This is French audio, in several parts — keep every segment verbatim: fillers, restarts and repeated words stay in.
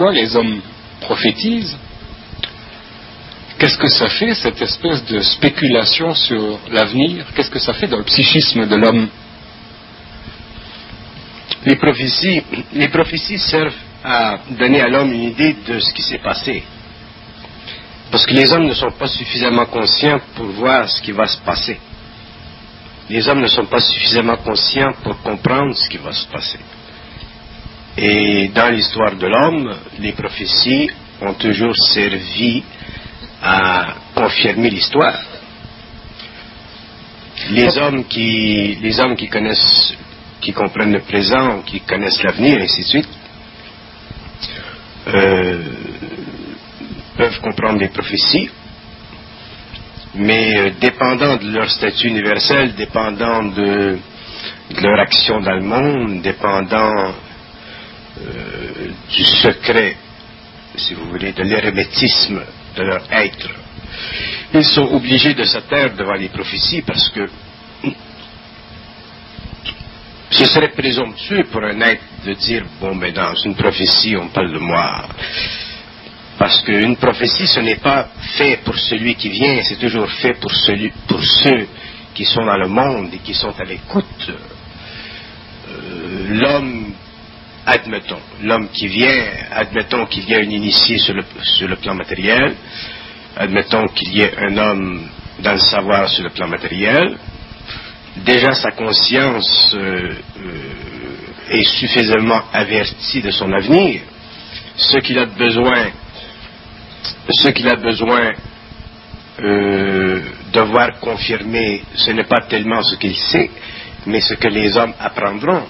pourquoi les hommes prophétisent. Qu'est-ce que ça fait, cette espèce de spéculation sur l'avenir? Qu'est-ce que ça fait dans le psychisme de l'homme? Les prophéties, les prophéties servent à donner à l'homme une idée de ce qui s'est passé. Parce que les hommes ne sont pas suffisamment conscients pour voir ce qui va se passer. Les hommes ne sont pas suffisamment conscients pour comprendre ce qui va se passer. Et dans l'histoire de l'homme, les prophéties ont toujours servi à confirmer l'histoire. Les hommes qui, les hommes qui connaissent, qui comprennent le présent, qui connaissent l'avenir, et ainsi de suite, euh, peuvent comprendre les prophéties, mais euh, dépendant de leur statut universel, dépendant de, de leur action dans le monde, dépendant euh, du secret, si vous voulez, de l'hérémétisme de leur être, ils sont obligés de se taire devant les prophéties parce que ce serait présomptueux pour un être de dire, bon, ben dans une prophétie, on parle de moi. Parce qu'une prophétie, ce n'est pas fait pour celui qui vient, c'est toujours fait pour, celui, pour ceux qui sont dans le monde et qui sont à l'écoute. Euh, l'homme, admettons, l'homme qui vient, admettons qu'il y a un initié sur le, sur le plan matériel, admettons qu'il y ait un homme dans le savoir sur le plan matériel, déjà sa conscience euh, euh, est suffisamment avertie de son avenir. Ce qu'il a besoin, ce qu'il a besoin euh, de voir confirmer, ce n'est pas tellement ce qu'il sait, mais ce que les hommes apprendront.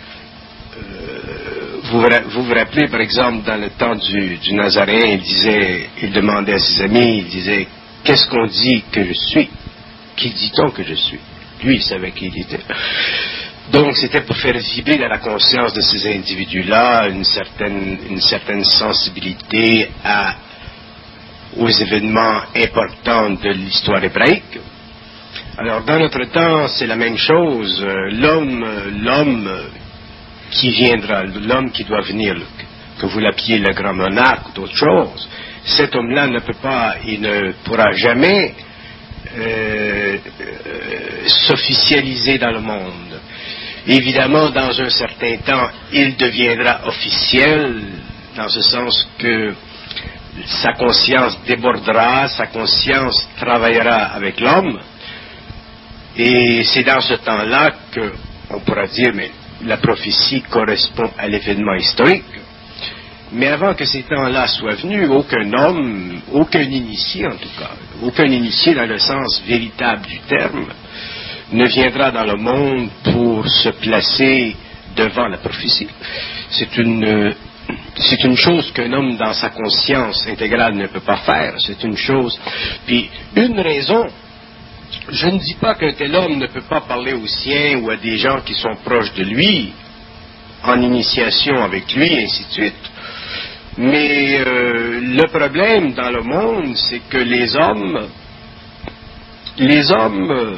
Vous vous vous rappelez, par exemple, dans le temps du, du Nazaréen, il disait, il demandait à ses amis, il disait, qu'est-ce qu'on dit que je suis? Qui dit-on que je suis? Lui, il savait qui il était. Donc, c'était pour faire vibrer dans la conscience de ces individus-là une certaine, une certaine sensibilité à, aux événements importants de l'histoire hébraïque. Alors, dans notre temps, c'est la même chose. L'homme, l'homme qui viendra, l'homme qui doit venir, que vous l'appeliez le grand monarque ou d'autres choses, cet homme-là ne peut pas, il ne pourra jamais euh, euh, s'officialiser dans le monde. Évidemment, dans un certain temps, il deviendra officiel, dans ce sens que sa conscience débordera, sa conscience travaillera avec l'homme, et c'est dans ce temps-là qu'on pourra dire, mais la prophétie correspond à l'événement historique. Mais avant que ces temps-là soient venus, aucun homme, aucun initié en tout cas, aucun initié dans le sens véritable du terme, ne viendra dans le monde pour se placer devant la prophétie. C'est une, c'est une chose qu'un homme dans sa conscience intégrale ne peut pas faire. C'est une chose. Puis une raison. Je ne dis pas qu'un tel homme ne peut pas parler aux siens ou à des gens qui sont proches de lui, en initiation avec lui, et ainsi de suite. Mais euh, le problème dans le monde, c'est que les hommes, les hommes, euh,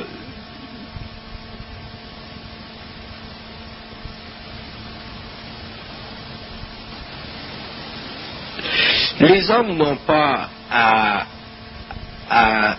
les hommes n'ont pas à, à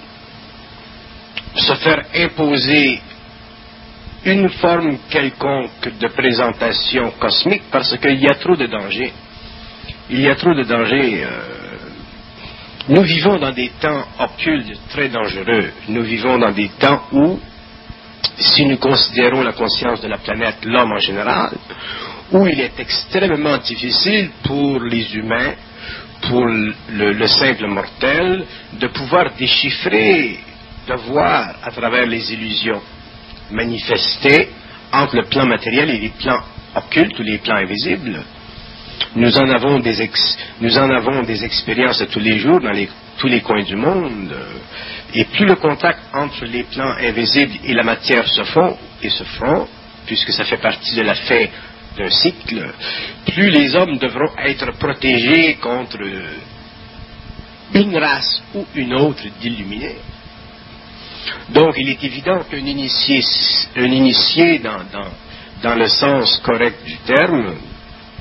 se faire imposer une forme quelconque de présentation cosmique parce qu'il y a trop de dangers. Il y a trop de dangers. Euh, nous vivons dans des temps occultes très dangereux. Nous vivons dans des temps où, si nous considérons la conscience de la planète, l'homme en général, où il est extrêmement difficile pour les humains, pour le, le simple mortel, de pouvoir déchiffrer, de voir à travers les illusions manifestées entre le plan matériel et les plans occultes ou les plans invisibles. Nous en avons des, ex, nous en avons des expériences de tous les jours dans les, tous les coins du monde. Et plus le contact entre les plans invisibles et la matière se font et se font, puisque ça fait partie de la fin d'un cycle, plus les hommes devront être protégés contre une race ou une autre d'illuminés. Donc, il est évident qu'un initié, un initié dans, dans, dans le sens correct du terme,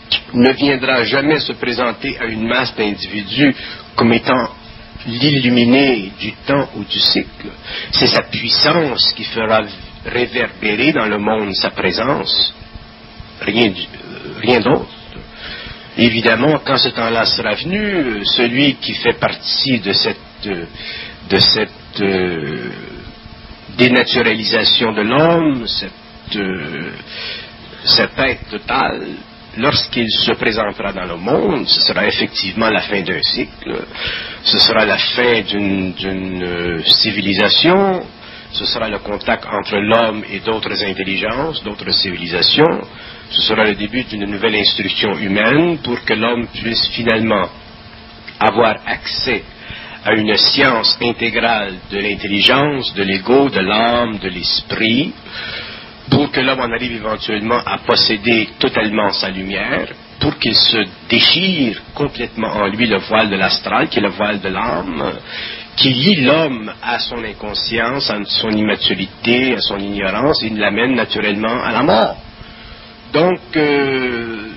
ne viendra jamais se présenter à une masse d'individus comme étant l'illuminé du temps ou du cycle. C'est sa puissance qui fera réverbérer dans le monde sa présence, rien, rien d'autre. Évidemment, quand ce temps-là sera venu, celui qui fait partie de cette, de cette euh, dénaturalisation de l'homme, cette, euh, cette être totale, lorsqu'il se présentera dans le monde, ce sera effectivement la fin d'un cycle, ce sera la fin d'une, d'une euh, civilisation, ce sera le contact entre l'homme et d'autres intelligences, d'autres civilisations, ce sera le début d'une nouvelle instruction humaine pour que l'homme puisse finalement avoir accès à une science intégrale de l'intelligence, de l'ego, de l'âme, de l'esprit, pour que l'homme en arrive éventuellement à posséder totalement sa lumière, pour qu'il se déchire complètement en lui le voile de l'astral, qui est le voile de l'âme, qui lie l'homme à son inconscience, à son immaturité, à son ignorance, et l'amène naturellement à la mort. Donc, euh,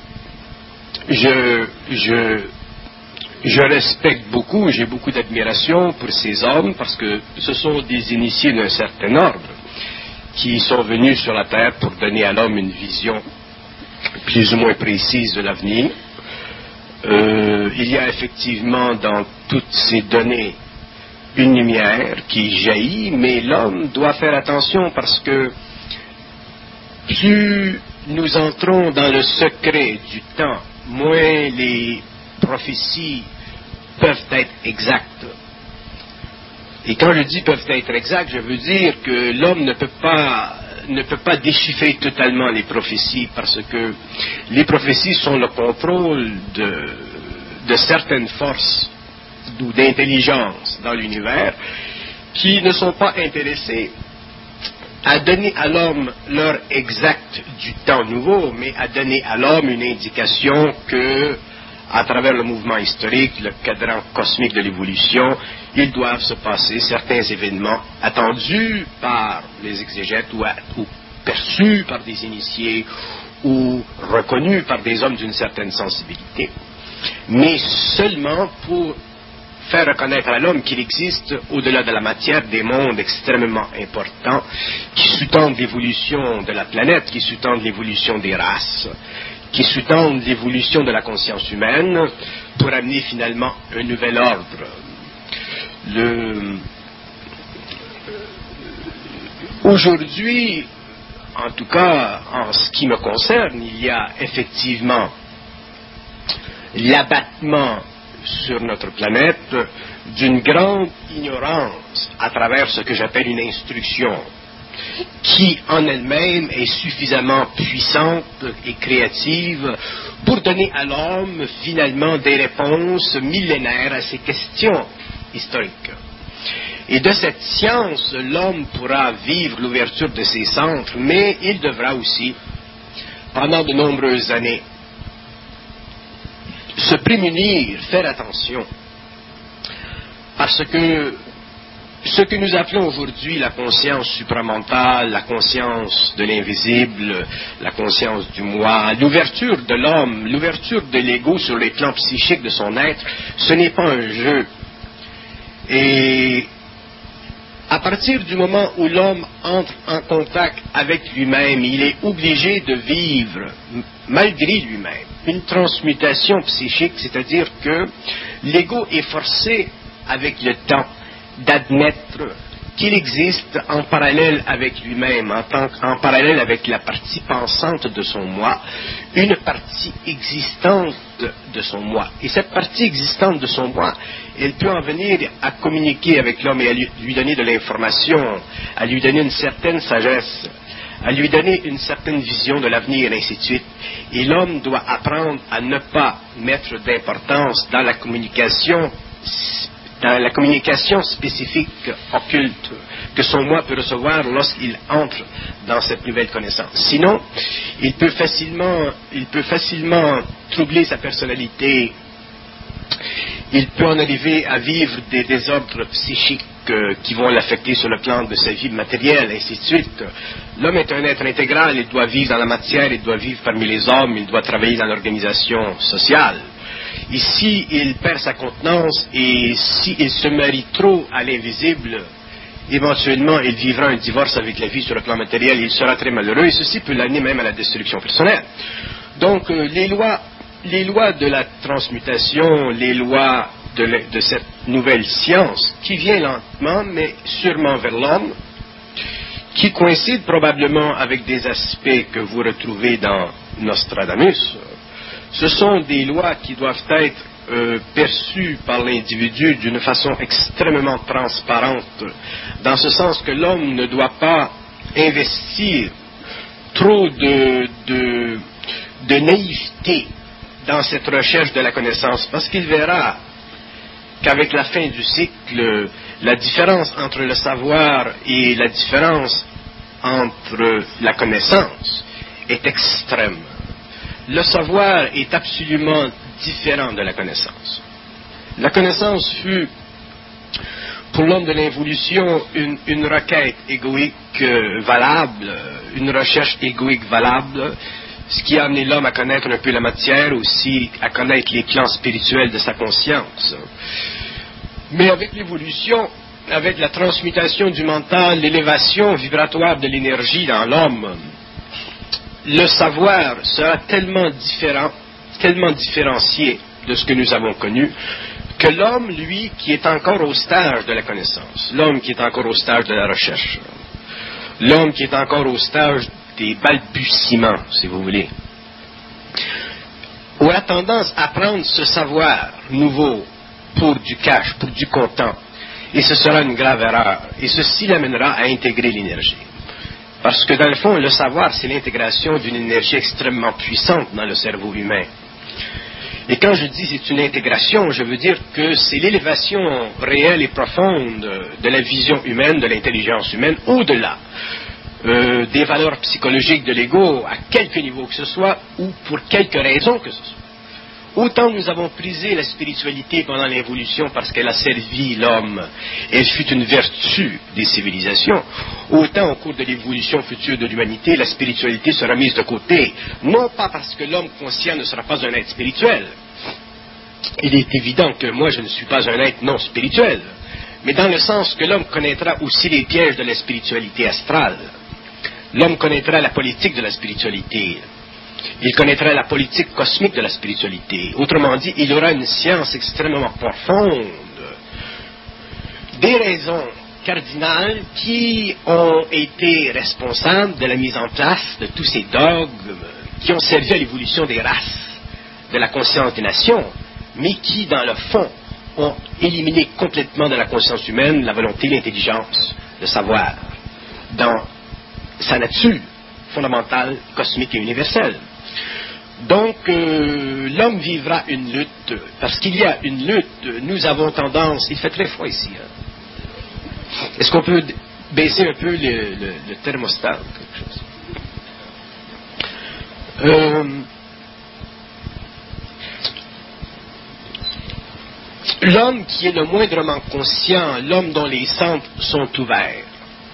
je, je, je respecte beaucoup, j'ai beaucoup d'admiration pour ces hommes, parce que ce sont des initiés d'un certain ordre, qui sont venus sur la terre pour donner à l'homme une vision plus ou moins précise de l'avenir. Euh, il y a effectivement dans toutes ces données une lumière qui jaillit, mais l'homme doit faire attention parce que plus nous entrons dans le secret du temps, moins les prophéties peuvent être exactes. Et quand je dis peuvent être exacts, je veux dire que l'homme ne peut pas, ne peut pas déchiffrer totalement les prophéties parce que les prophéties sont le contrôle de, de certaines forces ou d'intelligence dans l'univers qui ne sont pas intéressées à donner à l'homme l'heure exacte du temps nouveau, mais à donner à l'homme une indication que, à travers le mouvement historique, le cadran cosmique de l'évolution, ils doivent se passer certains événements attendus par les exégètes ou, à, ou perçus par des initiés ou reconnus par des hommes d'une certaine sensibilité, mais seulement pour faire reconnaître à l'homme qu'il existe, au-delà de la matière, des mondes extrêmement importants qui sous-tendent l'évolution de la planète, qui sous-tendent l'évolution des races, qui sous-tendent l'évolution de la conscience humaine pour amener finalement un nouvel ordre. Le... Aujourd'hui, en tout cas, en ce qui me concerne, il y a effectivement l'abattement sur notre planète d'une grande ignorance à travers ce que j'appelle une instruction qui en elle-même est suffisamment puissante et créative pour donner à l'homme finalement des réponses millénaires à ses questions historiques. Et de cette science, l'homme pourra vivre l'ouverture de ses centres, mais il devra aussi, pendant de nombreuses années, se prémunir, faire attention, parce que ce que nous appelons aujourd'hui la conscience supramentale, la conscience de l'invisible, la conscience du moi, l'ouverture de l'homme, l'ouverture de l'ego sur les plans psychiques de son être, ce n'est pas un jeu. Et à partir du moment où l'homme entre en contact avec lui-même, il est obligé de vivre, malgré lui-même, une transmutation psychique, c'est-à-dire que l'ego est forcé, avec le temps, d'admettre qu'il existe en parallèle avec lui-même, en, tant, en parallèle avec la partie pensante de son moi, une partie existante de son moi. Et cette partie existante de son moi, elle peut en venir à communiquer avec l'homme et à lui, lui donner de l'information, à lui donner une certaine sagesse, à lui donner une certaine vision de l'avenir, et ainsi de suite. Et l'homme doit apprendre à ne pas mettre d'importance dans la communication dans la communication spécifique occulte que son moi peut recevoir lorsqu'il entre dans cette nouvelle connaissance. Sinon, il peut facilement, il peut facilement troubler sa personnalité, il peut en arriver à vivre des désordres psychiques euh, qui vont l'affecter sur le plan de sa vie matérielle, et ainsi de suite. L'homme est un être intégral, il doit vivre dans la matière, il doit vivre parmi les hommes, il doit travailler dans l'organisation sociale. Ici, il perd sa contenance, et s'il se marie trop à l'invisible, éventuellement, il vivra un divorce avec la vie sur le plan matériel, il sera très malheureux, et ceci peut l'amener même à la destruction personnelle. Donc, euh, les lois, les lois de la transmutation, les lois de, la, de cette nouvelle science, qui vient lentement, mais sûrement vers l'homme, qui coïncident probablement avec des aspects que vous retrouvez dans Nostradamus, ce sont des lois qui doivent être euh, perçues par l'individu d'une façon extrêmement transparente, dans ce sens que l'homme ne doit pas investir trop de, de, de naïveté dans cette recherche de la connaissance, parce qu'il verra qu'avec la fin du cycle, la différence entre le savoir et la différence entre la connaissance est extrême. Le savoir est absolument différent de la connaissance. La connaissance fut, pour l'homme de l'involution, une, une requête égoïque euh, valable, une recherche égoïque valable, ce qui a amené l'homme à connaître un peu la matière, aussi à connaître les plans spirituels de sa conscience. Mais avec l'évolution, avec la transmutation du mental, l'élévation vibratoire de l'énergie dans l'homme, le savoir sera tellement différent, tellement différencié de ce que nous avons connu, que l'homme, lui, qui est encore au stage de la connaissance, l'homme qui est encore au stage de la recherche, l'homme qui est encore au stage des balbutiements, si vous voulez, aura tendance à prendre ce savoir nouveau pour du cash, pour du comptant, et ce sera une grave erreur, et ceci l'amènera à intégrer l'énergie. Parce que dans le fond, le savoir, c'est l'intégration d'une énergie extrêmement puissante dans le cerveau humain. Et quand je dis c'est une intégration, je veux dire que c'est l'élévation réelle et profonde de la vision humaine, de l'intelligence humaine, au-delà euh, des valeurs psychologiques de l'ego, à quelque niveau que ce soit, ou pour quelque raison que ce soit. Autant nous avons prisé la spiritualité pendant l'évolution parce qu'elle a servi l'homme, elle fut une vertu des civilisations, autant au cours de l'évolution future de l'humanité, la spiritualité sera mise de côté, non pas parce que l'homme conscient ne sera pas un être spirituel. Il est évident que moi je ne suis pas un être non spirituel, mais dans le sens que l'homme connaîtra aussi les pièges de la spiritualité astrale. L'homme connaîtra la politique de la spiritualité. Il connaîtra la politique cosmique de la spiritualité. Autrement dit, il aura une science extrêmement profonde des raisons cardinales qui ont été responsables de la mise en place de tous ces dogmes qui ont servi à l'évolution des races, de la conscience des nations, mais qui, dans le fond, ont éliminé complètement de la conscience humaine la volonté, l'intelligence, le savoir, dans sa nature fondamentale, cosmique et universelle. Donc, euh, l'homme vivra une lutte, parce qu'il y a une lutte, nous avons tendance, il fait très froid ici, hein? Est-ce qu'on peut baisser un peu le, le, le thermostat ou quelque chose? Euh, l'homme qui est le moindrement conscient, l'homme dont les centres sont ouverts,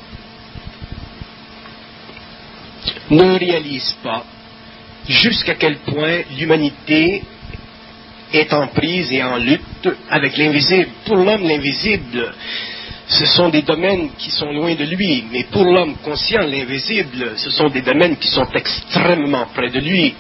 ne réalise pas jusqu'à quel point l'humanité est en prise et en lutte avec l'invisible. Pour l'homme, l'invisible, ce sont des domaines qui sont loin de lui, mais pour l'homme conscient, l'invisible, ce sont des domaines qui sont extrêmement près de lui.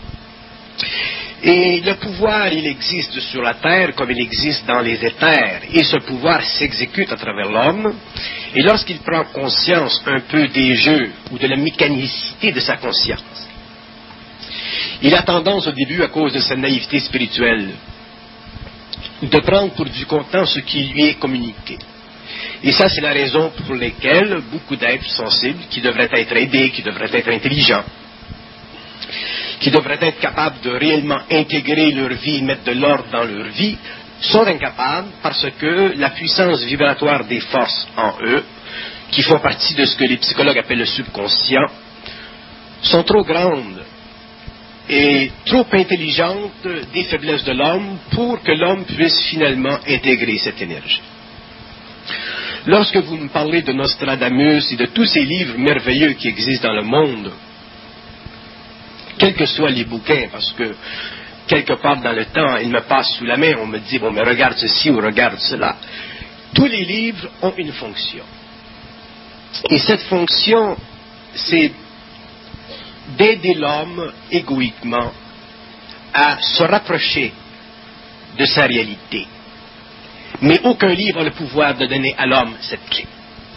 Et le pouvoir, il existe sur la terre comme il existe dans les éthers, et ce pouvoir s'exécute à travers l'homme, et lorsqu'il prend conscience un peu des jeux ou de la mécanicité de sa conscience, il a tendance au début, à cause de sa naïveté spirituelle, de prendre pour du comptant ce qui lui est communiqué. Et ça, c'est la raison pour laquelle beaucoup d'êtres sensibles, qui devraient être aidés, qui devraient être intelligents, qui devraient être capables de réellement intégrer leur vie, mettre de l'ordre dans leur vie, sont incapables parce que la puissance vibratoire des forces en eux, qui font partie de ce que les psychologues appellent le subconscient, sont trop grandes et trop intelligentes des faiblesses de l'homme pour que l'homme puisse finalement intégrer cette énergie. Lorsque vous me parlez de Nostradamus et de tous ces livres merveilleux qui existent dans le monde, quels que soient les bouquins, parce que quelque part dans le temps, ils me passent sous la main, on me dit, bon, mais regarde ceci ou regarde cela. Tous les livres ont une fonction. Et cette fonction, c'est d'aider l'homme égoïquement à se rapprocher de sa réalité. Mais aucun livre a le pouvoir de donner à l'homme cette clé.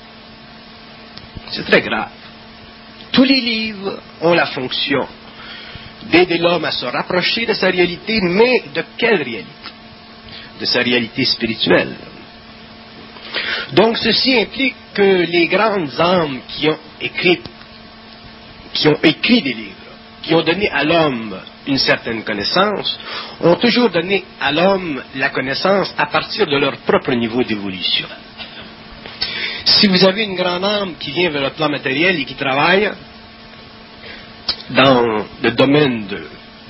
C'est très grave. Tous les livres ont la fonction d'aider l'homme à se rapprocher de sa réalité, mais de quelle réalité? De sa réalité spirituelle. Donc ceci implique que les grandes âmes qui ont écrit, qui ont écrit des livres, qui ont donné à l'homme une certaine connaissance, ont toujours donné à l'homme la connaissance à partir de leur propre niveau d'évolution. Si vous avez une grande âme qui vient vers le plan matériel et qui travaille dans le domaine de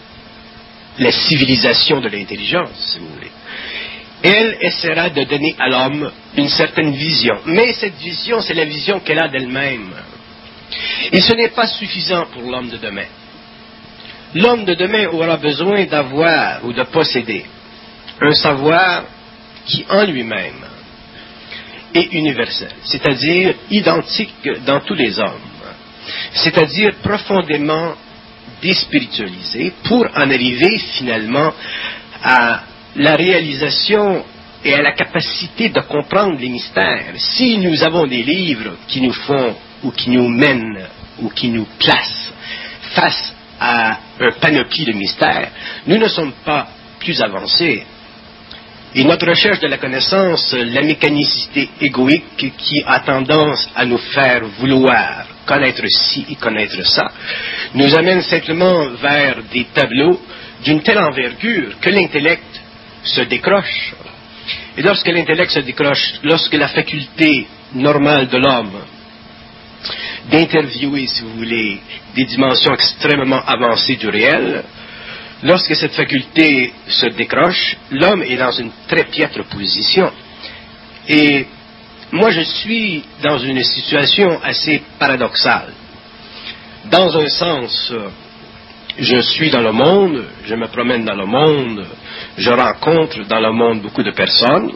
la civilisation de l'intelligence, si vous voulez, elle essaiera de donner à l'homme une certaine vision. Mais cette vision, c'est la vision qu'elle a d'elle-même. Et ce n'est pas suffisant pour l'homme de demain. L'homme de demain aura besoin d'avoir ou de posséder un savoir qui, en lui-même, est universel, c'est-à-dire identique dans tous les hommes, c'est-à-dire profondément déspiritualisé pour en arriver finalement à la réalisation et à la capacité de comprendre les mystères. Si nous avons des livres qui nous font ou qui nous mènent ou qui nous placent face à un panoplie de mystères, nous ne sommes pas plus avancés. Et notre recherche de la connaissance, la mécanicité égoïque qui a tendance à nous faire vouloir connaître ci et connaître ça, nous amène simplement vers des tableaux d'une telle envergure que l'intellect se décroche. Et lorsque l'intellect se décroche, lorsque la faculté normale de l'homme d'interviewer, si vous voulez, des dimensions extrêmement avancées du réel, lorsque cette faculté se décroche, l'homme est dans une très piètre position. Et moi, je suis dans une situation assez paradoxale. Dans un sens, je suis dans le monde, je me promène dans le monde, je rencontre dans le monde beaucoup de personnes,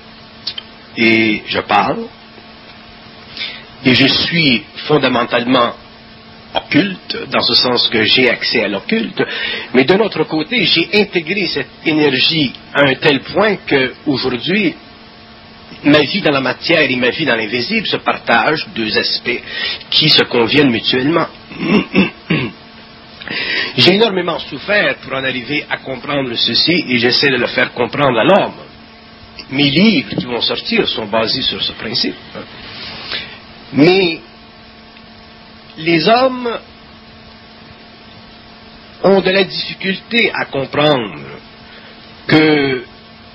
et je parle, et je suis fondamentalement occulte, dans ce sens que j'ai accès à l'occulte, mais d'un autre côté, j'ai intégré cette énergie à un tel point qu'aujourd'hui, ma vie dans la matière et ma vie dans l'invisible se partagent, deux aspects qui se conviennent mutuellement. J'ai énormément souffert pour en arriver à comprendre ceci et j'essaie de le faire comprendre à l'homme. Mes livres qui vont sortir sont basés sur ce principe. Mais les hommes ont de la difficulté à comprendre que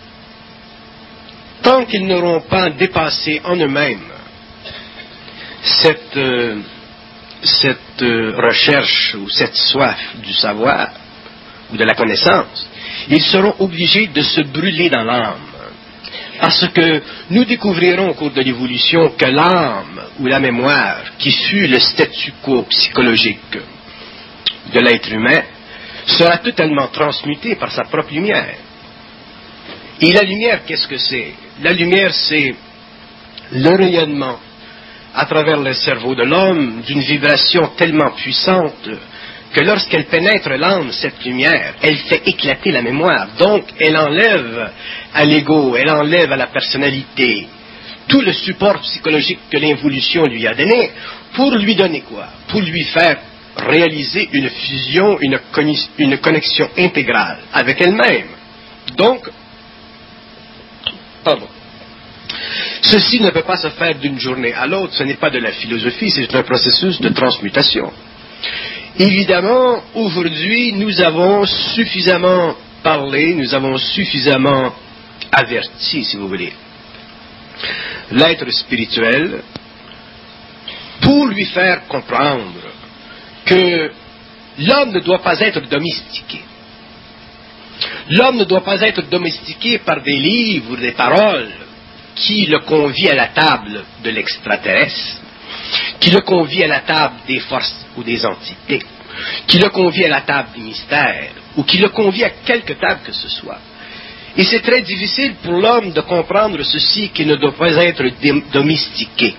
tant qu'ils n'auront pas dépassé en eux-mêmes cette, euh, cette euh, recherche ou cette soif du savoir ou de la connaissance, ils seront obligés de se brûler dans l'âme. Parce que nous découvrirons au cours de l'évolution que l'âme ou la mémoire, qui fut le statu quo psychologique de l'être humain, sera totalement transmutée par sa propre lumière. Et la lumière, qu'est-ce que c'est? La lumière, c'est le rayonnement à travers le cerveau de l'homme d'une vibration tellement puissante que lorsqu'elle pénètre l'âme, cette lumière, elle fait éclater la mémoire. Donc, elle enlève à l'ego, elle enlève à la personnalité tout le support psychologique que l'évolution lui a donné pour lui donner quoi? Pour lui faire réaliser une fusion, une, conni- une connexion intégrale avec elle-même. Donc, pardon. Ceci ne peut pas se faire d'une journée à l'autre, ce n'est pas de la philosophie, c'est un processus de transmutation. Évidemment, aujourd'hui, nous avons suffisamment parlé, nous avons suffisamment averti, si vous voulez, l'être spirituel pour lui faire comprendre que l'homme ne doit pas être domestiqué. L'homme ne doit pas être domestiqué par des livres, des paroles. qui le convie à la table de l'extraterrestre, qui le convie à la table des forces ou des entités, qui le convie à la table du mystère, ou qui le convie à quelque table que ce soit. Et c'est très difficile pour l'homme de comprendre ceci qui ne doit pas être domestiqué.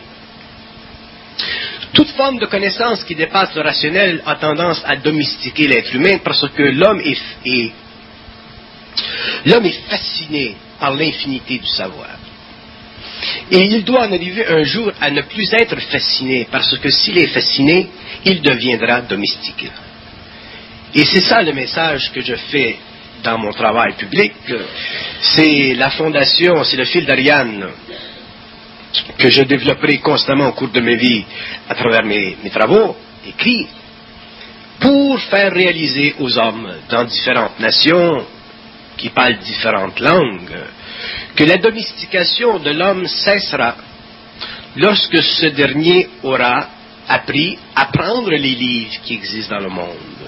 Toute forme de connaissance qui dépasse le rationnel a tendance à domestiquer l'être humain parce que l'homme est, est, l'homme est fasciné par l'infinité du savoir. Et il doit en arriver un jour à ne plus être fasciné parce que s'il est fasciné, il deviendra domestiqué. Et c'est ça le message que je fais dans mon travail public. C'est la fondation, c'est le fil d'Ariane que je développerai constamment au cours de ma vie à travers mes, mes travaux écrits pour faire réaliser aux hommes dans différentes nations qui parlent différentes langues que la domestication de l'homme cessera lorsque ce dernier aura appris à prendre les livres qui existent dans le monde,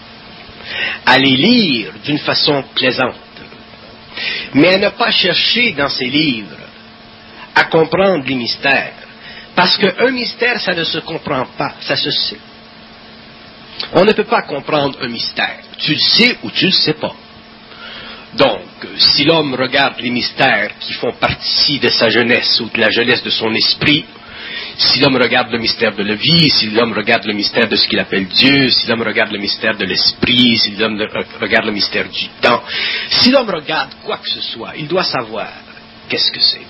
à les lire d'une façon plaisante, mais à ne pas chercher dans ces livres à comprendre les mystères, parce qu'un mystère, ça ne se comprend pas, ça se sait. On ne peut pas comprendre un mystère. Tu le sais ou tu ne le sais pas. Donc, si l'homme regarde les mystères qui font partie de sa jeunesse ou de la jeunesse de son esprit, si l'homme regarde le mystère de la vie, si l'homme regarde le mystère de ce qu'il appelle Dieu, si l'homme regarde le mystère de l'esprit, si l'homme regarde le mystère du temps, si l'homme regarde quoi que ce soit, il doit savoir qu'est-ce que c'est.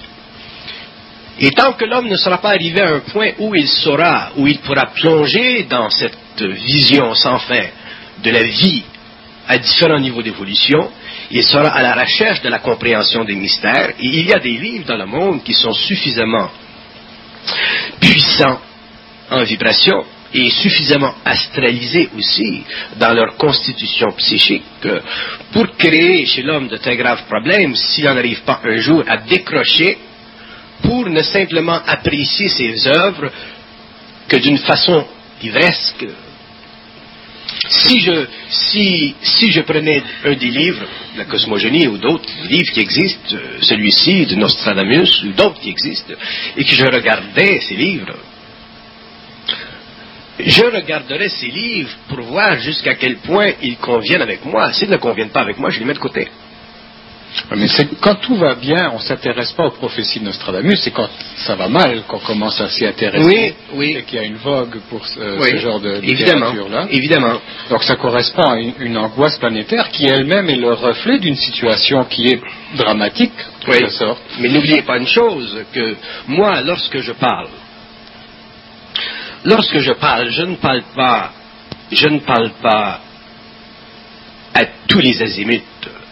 Et tant que l'homme ne sera pas arrivé à un point où il saura, où il pourra plonger dans cette vision sans fin de la vie à différents niveaux d'évolution, il sera à la recherche de la compréhension des mystères. Et il y a des livres dans le monde qui sont suffisamment puissants en vibration et suffisamment astralisés aussi dans leur constitution psychique pour créer chez l'homme de très graves problèmes s'il n'arrive pas un jour à décrocher pour ne simplement apprécier ses œuvres que d'une façon livresque. Si je, si, si je prenais un des livres, la cosmogonie ou d'autres livres qui existent, celui-ci de Nostradamus ou d'autres qui existent, et que je regardais ces livres, je regarderais ces livres pour voir jusqu'à quel point ils conviennent avec moi. S'ils ne conviennent pas avec moi, je les mets de côté. Mais c'est quand tout va bien, on ne s'intéresse pas aux prophéties de Nostradamus, c'est quand ça va mal qu'on commence à s'y intéresser, oui, oui. et qu'il y a une vogue pour ce, oui. ce genre de évidemment, littérature-là. Évidemment. Donc ça correspond à une, une angoisse planétaire qui elle-même est le reflet d'une situation qui est dramatique, de oui. toute sorte. Mais n'oubliez pas une chose, que moi, lorsque je parle, lorsque je parle, je ne parle pas, je ne parle pas à tous les azimuts.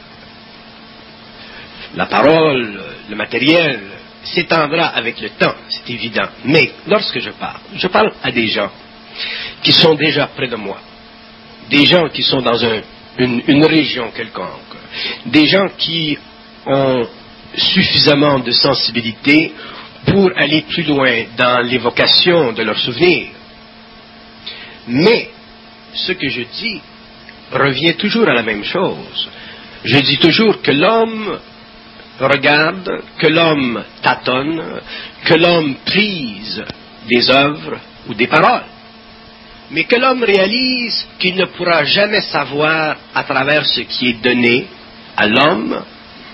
La parole, le matériel, s'étendra avec le temps, c'est évident. Mais lorsque je parle, je parle à des gens qui sont déjà près de moi, des gens qui sont dans un, une, une région quelconque, des gens qui ont suffisamment de sensibilité pour aller plus loin dans l'évocation de leurs souvenirs. Mais ce que je dis revient toujours à la même chose. Je dis toujours que l'homme regarde, que l'homme tâtonne, que l'homme prise des œuvres ou des paroles, mais que l'homme réalise qu'il ne pourra jamais savoir à travers ce qui est donné à l'homme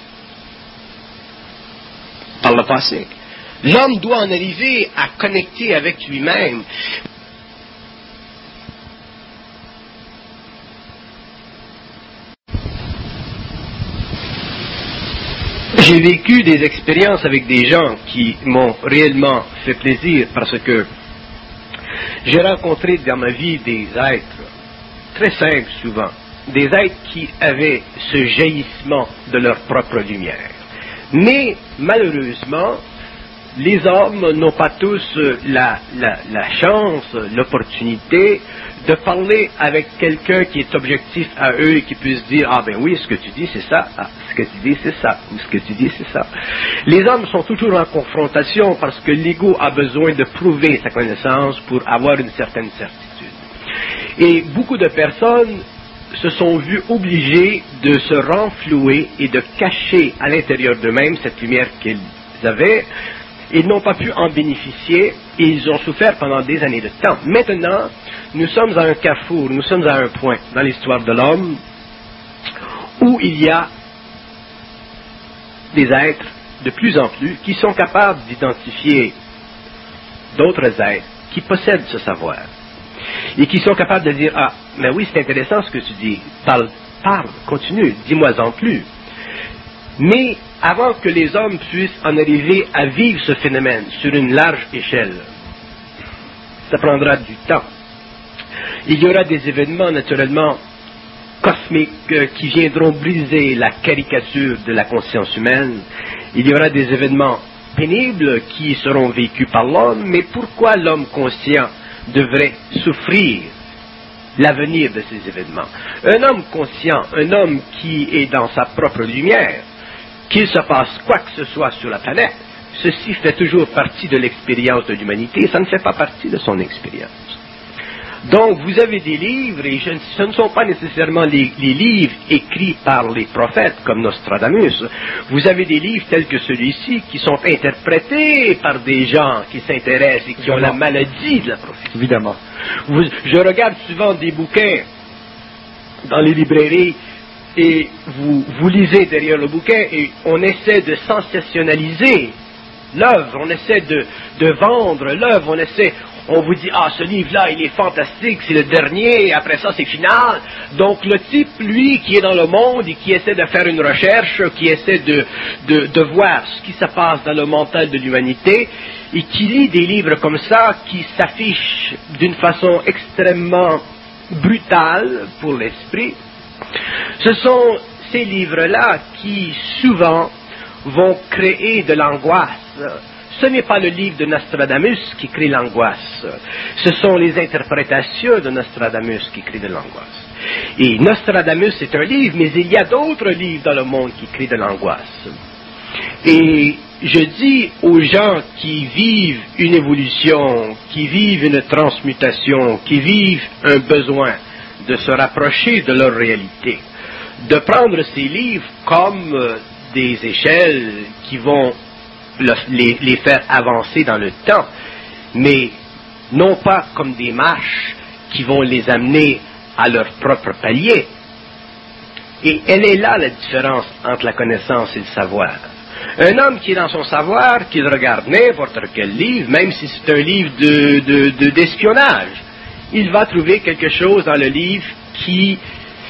par le passé. L'homme doit en arriver à connecter avec lui-même. J'ai vécu des expériences avec des gens qui m'ont réellement fait plaisir parce que j'ai rencontré dans ma vie des êtres très simples souvent, des êtres qui avaient ce jaillissement de leur propre lumière. Mais malheureusement, les hommes n'ont pas tous la, la, la chance, l'opportunité de parler avec quelqu'un qui est objectif à eux et qui puisse dire « Ah ben oui, ce que tu dis c'est ça, ah, ce que tu dis c'est ça, ou ce que tu dis c'est ça ». Les hommes sont toujours en confrontation parce que l'ego a besoin de prouver sa connaissance pour avoir une certaine certitude. Et beaucoup de personnes se sont vues obligées de se renflouer et de cacher à l'intérieur d'eux-mêmes cette lumière qu'ils avaient, ils n'ont pas pu en bénéficier et ils ont souffert pendant des années de temps. Maintenant, nous sommes à un carrefour, nous sommes à un point dans l'histoire de l'homme où il y a des êtres de plus en plus qui sont capables d'identifier d'autres êtres qui possèdent ce savoir et qui sont capables de dire « Ah, mais oui, c'est intéressant ce que tu dis, parle, parle, continue, dis-moi-en plus ». Mais avant que les hommes puissent en arriver à vivre ce phénomène sur une large échelle, ça prendra du temps. Il y aura des événements naturellement cosmiques euh, qui viendront briser la caricature de la conscience humaine. Il y aura des événements pénibles qui seront vécus par l'homme, mais pourquoi l'homme conscient devrait souffrir l'avenir de ces événements? Un homme conscient, un homme qui est dans sa propre lumière, qu'il se passe quoi que ce soit sur la planète, ceci fait toujours partie de l'expérience de l'humanité, ça ne fait pas partie de son expérience. Donc, vous avez des livres, et je, ce ne sont pas nécessairement les, les livres écrits par les prophètes, comme Nostradamus. Vous avez des livres tels que celui-ci, qui sont interprétés par des gens qui s'intéressent et qui Évidemment. ont la maladie de la prophétie. Évidemment. Vous, je regarde souvent des bouquins dans les librairies, et vous, vous lisez derrière le bouquin, et on essaie de sensationnaliser l'œuvre, on essaie de, de vendre l'œuvre, on essaie... On vous dit, ah, ce livre-là, il est fantastique, c'est le dernier, après ça, c'est final. Donc, le type, lui, qui est dans le monde et qui essaie de faire une recherche, qui essaie de, de, de voir ce qui se passe dans le mental de l'humanité, et qui lit des livres comme ça, qui s'affichent d'une façon extrêmement brutale pour l'esprit, ce sont ces livres-là qui, souvent, vont créer de l'angoisse. Ce n'est pas le livre de Nostradamus qui crée l'angoisse. Ce sont les interprétations de Nostradamus qui créent de l'angoisse. Et Nostradamus est un livre, mais il y a d'autres livres dans le monde qui créent de l'angoisse. Et je dis aux gens qui vivent une évolution, qui vivent une transmutation, qui vivent un besoin de se rapprocher de leur réalité, de prendre ces livres comme des échelles qui vont Les, les faire avancer dans le temps, mais non pas comme des marches qui vont les amener à leur propre palier. Et elle est là la différence entre la connaissance et le savoir. Un homme qui est dans son savoir, qu'il regarde n'importe quel livre, même si c'est un livre de, de, de, d'espionnage, il va trouver quelque chose dans le livre qui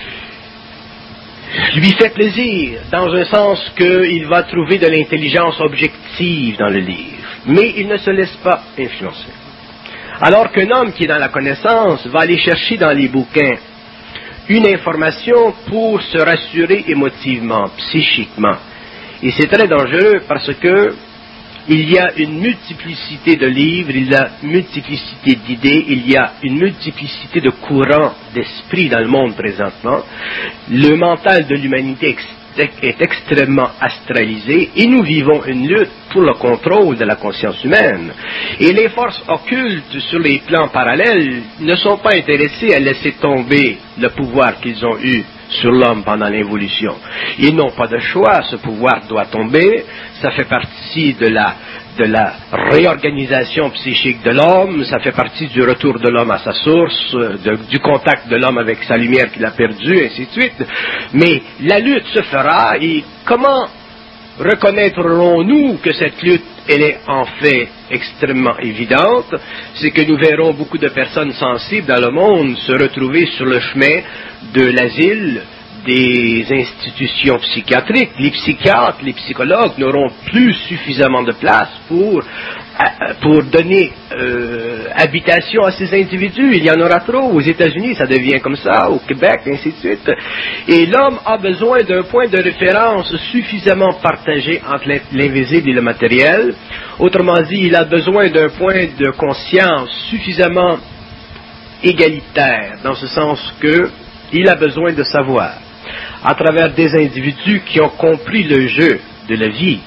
lui fait plaisir, dans un sens qu'il va trouver de l'intelligence objective dans le livre, mais il ne se laisse pas influencer. Alors qu'un homme qui est dans la connaissance va aller chercher dans les bouquins une information pour se rassurer émotivement, psychiquement. Et c'est très dangereux parce que il y a une multiplicité de livres, il y a une multiplicité d'idées, il y a une multiplicité de courants d'esprit dans le monde présentement. Le mental de l'humanité est extrêmement astralisé et nous vivons une lutte pour le contrôle de la conscience humaine. Et les forces occultes sur les plans parallèles ne sont pas intéressées à laisser tomber le pouvoir qu'ils ont eu sur l'homme pendant l'évolution. Ils n'ont pas de choix, ce pouvoir doit tomber, ça fait partie de la, de la réorganisation psychique de l'homme, ça fait partie du retour de l'homme à sa source, de, du contact de l'homme avec sa lumière qu'il a perdue, ainsi de suite. Mais la lutte se fera, et comment reconnaîtrons-nous que cette lutte, elle est en fait extrêmement évidente? C'est que nous verrons beaucoup de personnes sensibles dans le monde se retrouver sur le chemin de l'asile des institutions psychiatriques. Les psychiatres, les psychologues n'auront plus suffisamment de place pour, pour donner euh, habitation à ces individus. Il y en aura trop. Aux États-Unis, ça devient comme ça, au Québec, ainsi de suite. Et l'homme a besoin d'un point de référence suffisamment partagé entre l'invisible et le matériel. Autrement dit, il a besoin d'un point de conscience suffisamment égalitaire, dans ce sens que il a besoin de savoir, à travers des individus qui ont compris le jeu de la vie,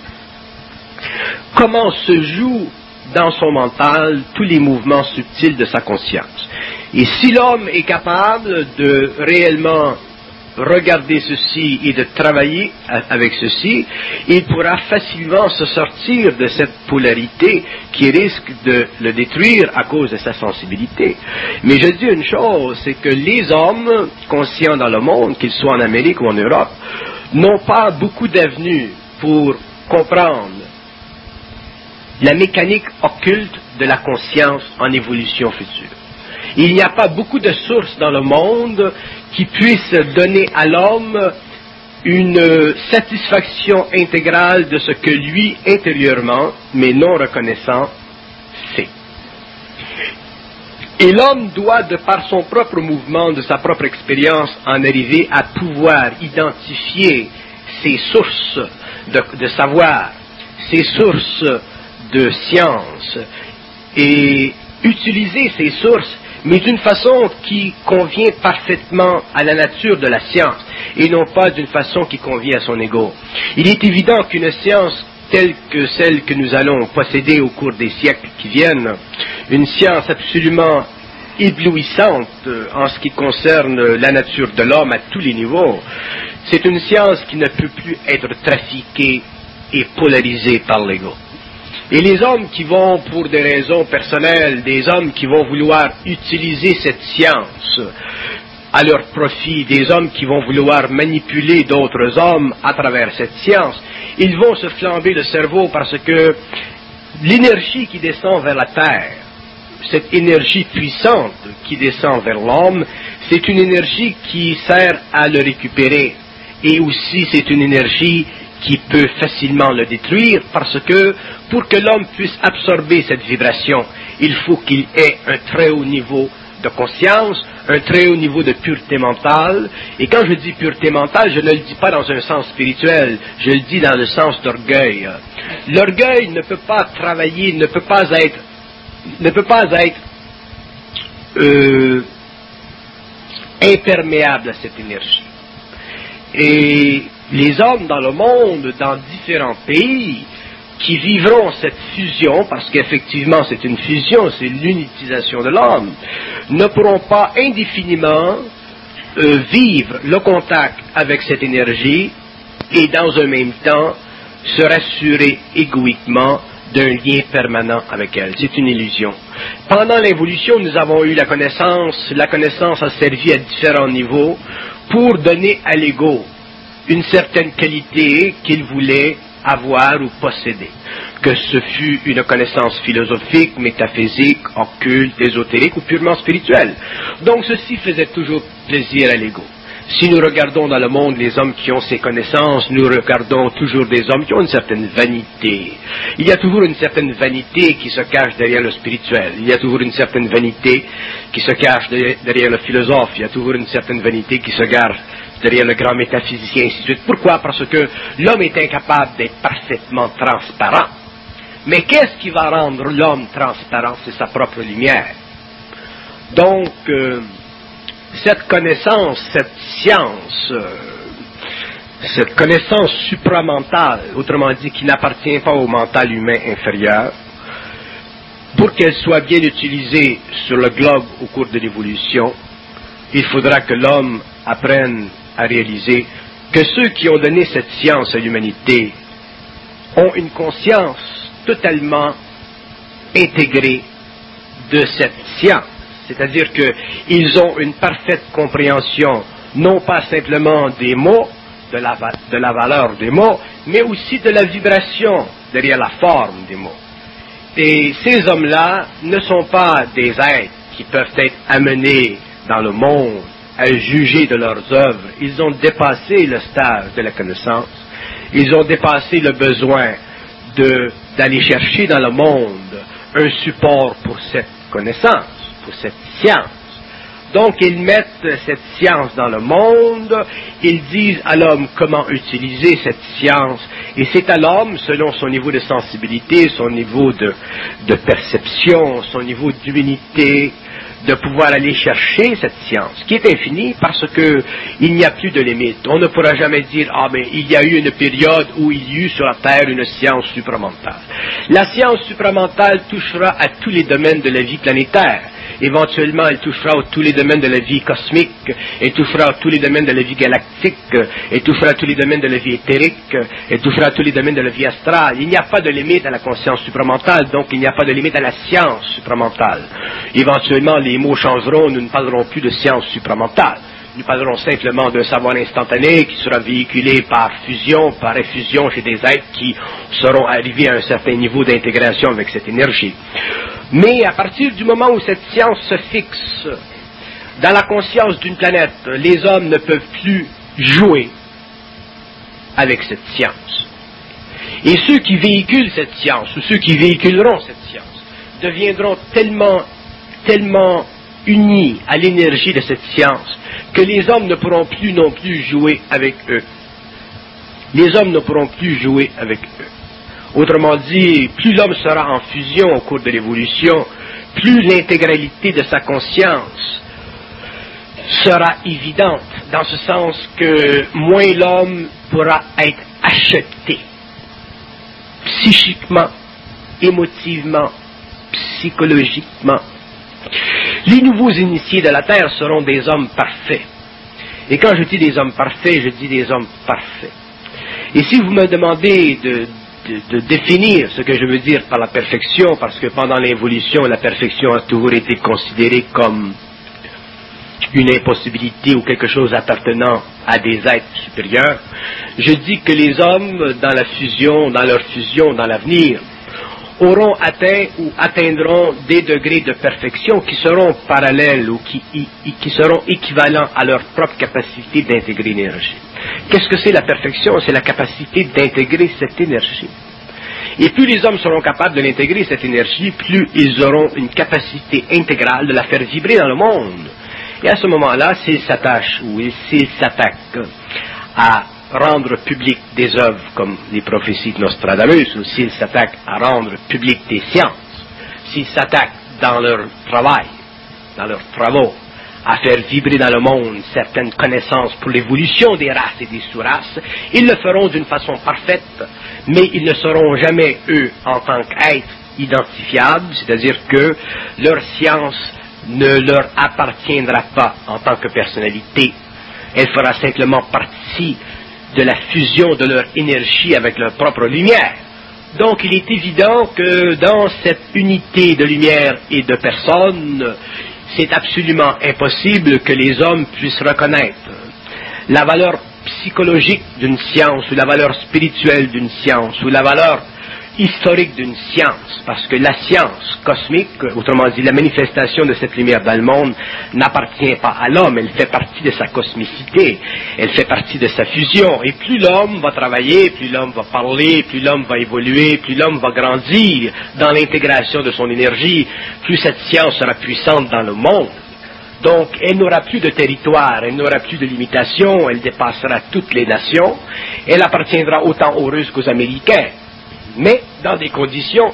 comment se jouent dans son mental tous les mouvements subtils de sa conscience. Et si l'homme est capable de réellement regarder ceci et de travailler avec ceci, il pourra facilement se sortir de cette polarité qui risque de le détruire à cause de sa sensibilité. Mais je dis une chose, c'est que les hommes conscients dans le monde, qu'ils soient en Amérique ou en Europe, n'ont pas beaucoup d'avenues pour comprendre la mécanique occulte de la conscience en évolution future. Il n'y a pas beaucoup de sources dans le monde qui puissent donner à l'homme une satisfaction intégrale de ce que lui, intérieurement, mais non reconnaissant, fait. Et l'homme doit, de par son propre mouvement, de sa propre expérience, en arriver à pouvoir identifier ses sources de, de savoir, ses sources de science, et utiliser ces sources, mais d'une façon qui convient parfaitement à la nature de la science, et non pas d'une façon qui convient à son ego. Il est évident qu'une science telle que celle que nous allons posséder au cours des siècles qui viennent, une science absolument éblouissante en ce qui concerne la nature de l'homme à tous les niveaux, c'est une science qui ne peut plus être trafiquée et polarisée par l'ego. Et les hommes qui vont, pour des raisons personnelles, des hommes qui vont vouloir utiliser cette science à leur profit, des hommes qui vont vouloir manipuler d'autres hommes à travers cette science, ils vont se flamber le cerveau parce que l'énergie qui descend vers la terre, cette énergie puissante qui descend vers l'homme, c'est une énergie qui sert à le récupérer. Et aussi c'est une énergie qui peut facilement le détruire parce que pour que l'homme puisse absorber cette vibration, il faut qu'il ait un très haut niveau de conscience, un très haut niveau de pureté mentale. Et quand je dis pureté mentale, je ne le dis pas dans un sens spirituel, je le dis dans le sens d'orgueil. L'orgueil ne peut pas travailler, ne peut pas être, ne peut pas être euh, imperméable à cette énergie. Et les hommes dans le monde, dans différents pays, qui vivront cette fusion, parce qu'effectivement c'est une fusion, c'est l'unitisation de l'homme, ne pourront pas indéfiniment euh, vivre le contact avec cette énergie et dans un même temps se rassurer égoïquement d'un lien permanent avec elle. C'est une illusion. Pendant l'évolution, nous avons eu la connaissance, la connaissance a servi à différents niveaux pour donner à l'ego une certaine qualité qu'il voulait avoir ou posséder. Que ce fût une connaissance philosophique, métaphysique, occulte, ésotérique ou purement spirituelle. Donc ceci faisait toujours plaisir à l'ego. Si nous regardons dans le monde les hommes qui ont ces connaissances, nous regardons toujours des hommes qui ont une certaine vanité. Il y a toujours une certaine vanité qui se cache derrière le spirituel. Il y a toujours une certaine vanité qui se cache derrière le philosophe. Il y a toujours une certaine vanité qui se cache derrière le grand métaphysicien, et ainsi de suite. Pourquoi? Parce que l'homme est incapable d'être parfaitement transparent. Mais qu'est-ce qui va rendre l'homme transparent? C'est sa propre lumière. Donc, euh, cette connaissance, cette science, euh, cette connaissance supramentale, autrement dit qui n'appartient pas au mental humain inférieur, pour qu'elle soit bien utilisée sur le globe au cours de l'évolution, il faudra que l'homme apprenne à réaliser que ceux qui ont donné cette science à l'humanité ont une conscience totalement intégrée de cette science. C'est-à-dire qu'ils ont une parfaite compréhension, non pas simplement des mots, de la, de la valeur des mots, mais aussi de la vibration derrière la forme des mots. Et ces hommes-là ne sont pas des êtres qui peuvent être amenés dans le monde à juger de leurs œuvres. Ils ont dépassé le stade de la connaissance. Ils ont dépassé le besoin de, d'aller chercher dans le monde un support pour cette connaissance, pour cette science. Donc ils mettent cette science dans le monde, ils disent à l'homme comment utiliser cette science, et c'est à l'homme, selon son niveau de sensibilité, son niveau de, de perception, son niveau d'humanité, de pouvoir aller chercher cette science, qui est infinie parce que il n'y a plus de limite. On ne pourra jamais dire, ah mais il y a eu une période où il y eut sur la Terre une science supramentale. La science supramentale touchera à tous les domaines de la vie planétaire. Éventuellement, elle touchera à tous les domaines de la vie cosmique, elle touchera à tous les domaines de la vie galactique, elle touchera à tous les domaines de la vie éthérique, elle touchera à tous les domaines de la vie astrale. Il n'y a pas de limite à la conscience supramentale, donc il n'y a pas de limite à la science supramentale. Éventuellement, les mots changeront, nous ne parlerons plus de science supramentale. Nous parlerons simplement d'un savoir instantané qui sera véhiculé par fusion, par effusion chez des êtres qui seront arrivés à un certain niveau d'intégration avec cette énergie. Mais à partir du moment où cette science se fixe dans la conscience d'une planète, les hommes ne peuvent plus jouer avec cette science. Et ceux qui véhiculent cette science, ou ceux qui véhiculeront cette science, deviendront tellement, tellement unis à l'énergie de cette science que les hommes ne pourront plus non plus jouer avec eux. Les hommes ne pourront plus jouer avec eux. Autrement dit, plus l'homme sera en fusion au cours de l'évolution, plus l'intégralité de sa conscience sera évidente, dans ce sens que moins l'homme pourra être acheté psychiquement, émotivement, psychologiquement. Les nouveaux initiés de la Terre seront des hommes parfaits. Et quand je dis des hommes parfaits, je dis des hommes parfaits. Et si vous me demandez de, de, de définir ce que je veux dire par la perfection, parce que pendant l'évolution, la perfection a toujours été considérée comme une impossibilité ou quelque chose appartenant à des êtres supérieurs, je dis que les hommes, dans la fusion, dans leur fusion, dans l'avenir, auront atteint ou atteindront des degrés de perfection qui seront parallèles ou qui, qui seront équivalents à leur propre capacité d'intégrer l'énergie. Qu'est-ce que c'est la perfection? C'est la capacité d'intégrer cette énergie. Et plus les hommes seront capables de l'intégrer, cette énergie, plus ils auront une capacité intégrale de la faire vibrer dans le monde. Et à ce moment-là, s'ils s'attachent ou s'ils s'attaquent à rendre public des œuvres comme les prophéties de Nostradamus, ou s'ils s'attaquent à rendre public des sciences, s'ils s'attaquent dans leur travail, dans leurs travaux, à faire vibrer dans le monde certaines connaissances pour l'évolution des races et des sous-races, ils le feront d'une façon parfaite, mais ils ne seront jamais, eux, en tant qu'êtres identifiables, c'est-à-dire que leur science ne leur appartiendra pas en tant que personnalité, elle fera simplement partie de la fusion de leur énergie avec leur propre lumière. Donc il est évident que dans cette unité de lumière et de personnes, c'est absolument impossible que les hommes puissent reconnaître la valeur psychologique d'une science, ou la valeur spirituelle d'une science, ou la valeur historique d'une science, parce que la science cosmique, autrement dit la manifestation de cette lumière dans le monde, n'appartient pas à l'homme, elle fait partie de sa cosmicité, elle fait partie de sa fusion, et plus l'homme va travailler, plus l'homme va parler, plus l'homme va évoluer, plus l'homme va grandir dans l'intégration de son énergie, plus cette science sera puissante dans le monde. Donc, elle n'aura plus de territoire, elle n'aura plus de limitation, elle dépassera toutes les nations, elle appartiendra autant aux Russes qu'aux Américains, mais dans des conditions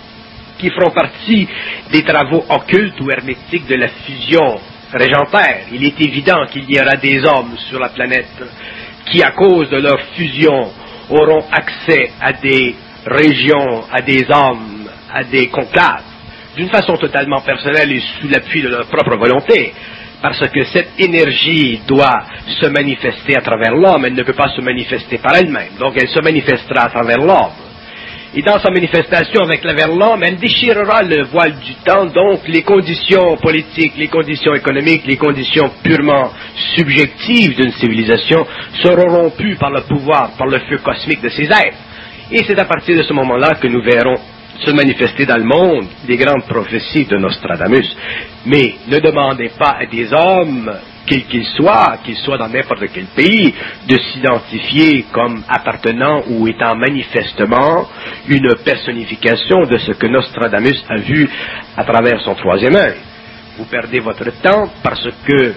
qui feront partie des travaux occultes ou hermétiques de la fusion régentaire. Il est évident qu'il y aura des hommes sur la planète qui, à cause de leur fusion, auront accès à des régions, à des hommes, à des conclaves, d'une façon totalement personnelle et sous l'appui de leur propre volonté, parce que cette énergie doit se manifester à travers l'homme, elle ne peut pas se manifester par elle-même, donc elle se manifestera à travers l'homme. Et dans sa manifestation avec la vers l'homme, elle déchirera le voile du temps, donc les conditions politiques, les conditions économiques, les conditions purement subjectives d'une civilisation seront rompues par le pouvoir, par le feu cosmique de ces êtres. Et c'est à partir de ce moment-là que nous verrons se manifester dans le monde les grandes prophéties de Nostradamus. Mais ne demandez pas à des hommes, quels qu'ils soient, qu'ils soient dans n'importe quel pays, de s'identifier comme appartenant ou étant manifestement une personnification de ce que Nostradamus a vu à travers son troisième œil. Vous perdez votre temps parce que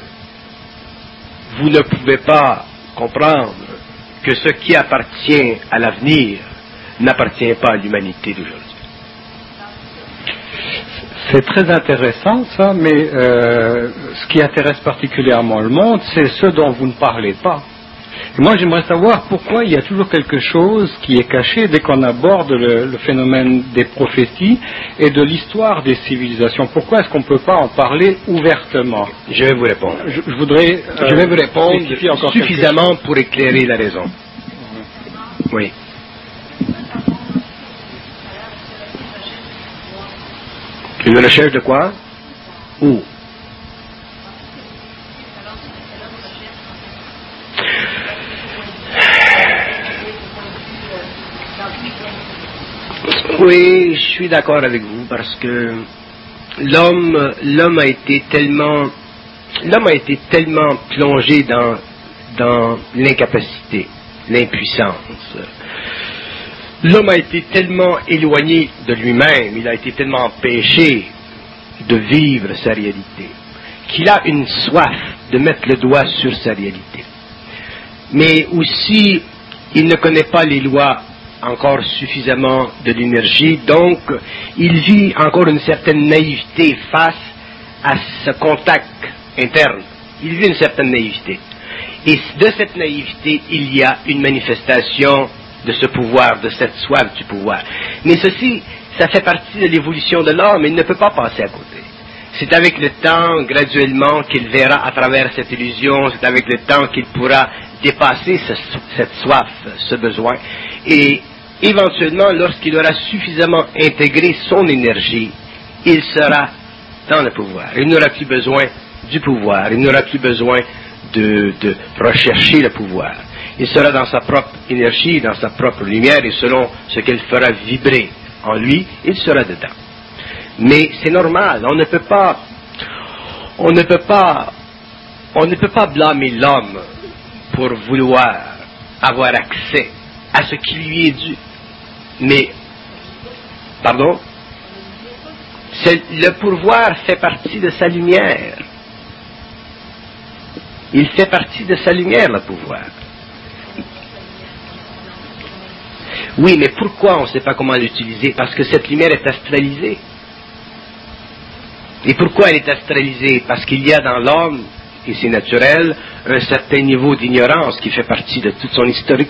vous ne pouvez pas comprendre que ce qui appartient à l'avenir n'appartient pas à l'humanité d'aujourd'hui. C'est très intéressant ça, mais euh, ce qui intéresse particulièrement le monde, c'est ce dont vous ne parlez pas. Et moi, j'aimerais savoir pourquoi il y a toujours quelque chose qui est caché dès qu'on aborde le, le phénomène des prophéties et de l'histoire des civilisations. Pourquoi est-ce qu'on ne peut pas en parler ouvertement? Je vais vous répondre. Je, je voudrais euh, je vais vous répondre encore suffisamment pour éclairer la raison. Oui. Une recherche de quoi? Où? Oui, je suis d'accord avec vous parce que l'homme, l'homme a été tellement, l'homme a été tellement plongé dans, dans l'incapacité, l'impuissance. L'homme a été tellement éloigné de lui-même, il a été tellement empêché de vivre sa réalité, qu'il a une soif de mettre le doigt sur sa réalité. Mais aussi, il ne connaît pas les lois encore suffisamment de l'énergie, donc il vit encore une certaine naïveté face à ce contact interne. Il vit une certaine naïveté. Et de cette naïveté, il y a une manifestation de ce pouvoir, de cette soif du pouvoir. Mais ceci, ça fait partie de l'évolution de l'homme, il ne peut pas passer à côté. C'est avec le temps, graduellement, qu'il verra à travers cette illusion, c'est avec le temps qu'il pourra dépasser ce, cette soif, ce besoin. Et éventuellement, lorsqu'il aura suffisamment intégré son énergie, il sera dans le pouvoir. Il n'aura plus besoin du pouvoir, il n'aura plus besoin de, de rechercher le pouvoir. Il sera dans sa propre énergie, dans sa propre lumière, et selon ce qu'elle fera vibrer en lui, il sera dedans. Mais c'est normal, on ne peut pas, on ne peut pas, on ne peut pas blâmer l'homme pour vouloir avoir accès à ce qui lui est dû. Mais, pardon, c'est, le pouvoir fait partie de sa lumière. Il fait partie de sa lumière, le pouvoir. Oui, mais pourquoi on ne sait pas comment l'utiliser? Parce que cette lumière est astralisée. Et pourquoi elle est astralisée? Parce qu'il y a dans l'homme, et c'est naturel, un certain niveau d'ignorance qui fait partie de toute son historique.